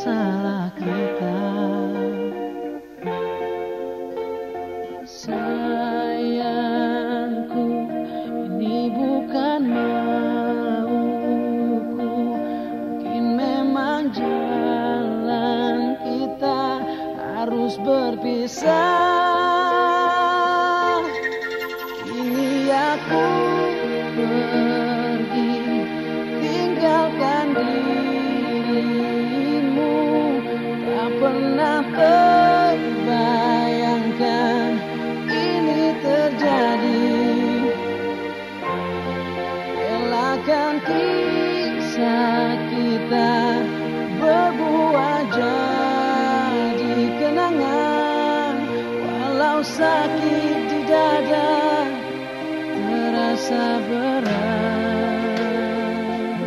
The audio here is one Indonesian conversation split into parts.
salah kita. Sayangku, ini bukan mauku. Mungkin memang jalan kita harus berpisah. Kini aku pergi, tinggalkan dirimu. Tak pernah terbayangkan ini terjadi. Relakan kisah kita berbuah jadi kenangan. Walau sakit di dada terasa berat.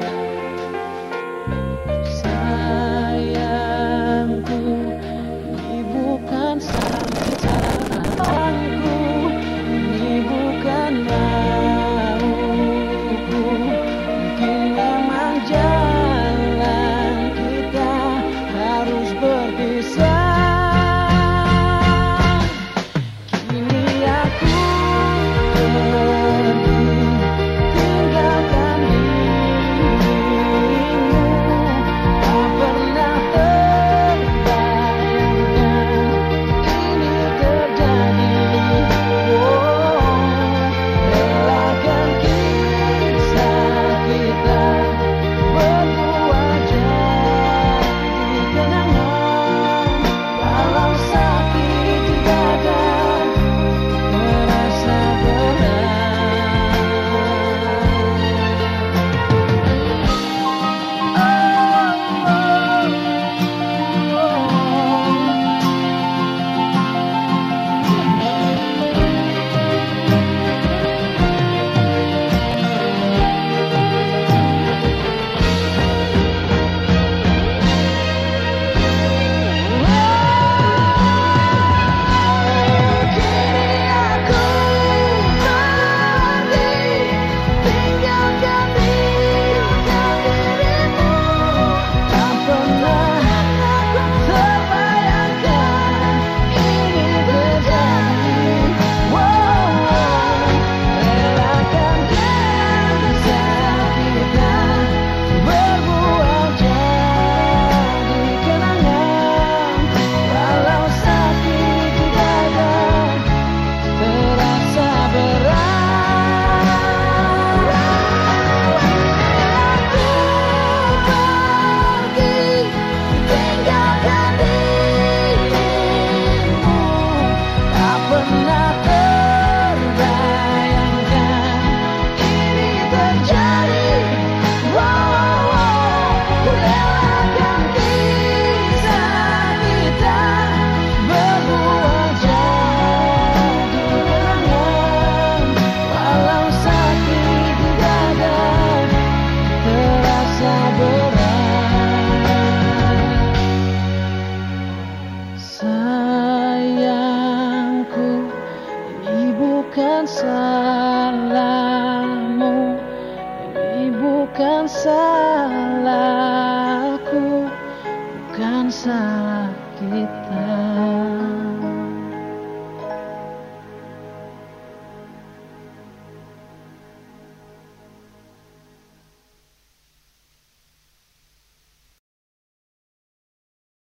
Sayangku, ini bukan salahku, ini bukan mauku. Mungkin memang jalan kita harus berpisah. Kini aku tinggalkan dirimu. Tak pernah terbayangkan ini terjadi. Relakan kisah kita berbuah jadi kenangan. Walau sakit di dada terasa berat. Sayangku, ini bukan salahmu, ini bukan salah.